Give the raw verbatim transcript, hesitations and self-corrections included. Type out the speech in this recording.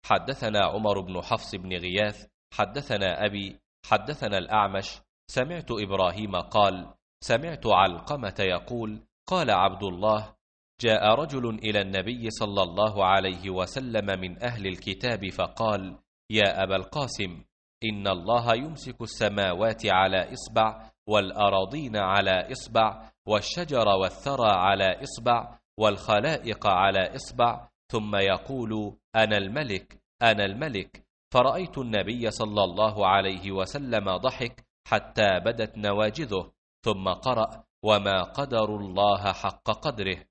حدثنا عمر بن حفص بن غياث حدثنا أبي حدثنا الأعمش سمعت إبراهيم قال سمعت علقمة يقول قال عبد الله جاء رجل إلى النبي صلى الله عليه وسلم من أهل الكتاب فقال يا أبا القاسم إن الله يمسك السماوات على إصبع والأراضين على إصبع والشجر والثرى على إصبع والخلائق على إصبع ثم يقول أنا الملك أنا الملك. فرأيت النبي صلى الله عليه وسلم ضحك حتى بدت نواجذه ثم قرأ وما قدر الله حق قدره.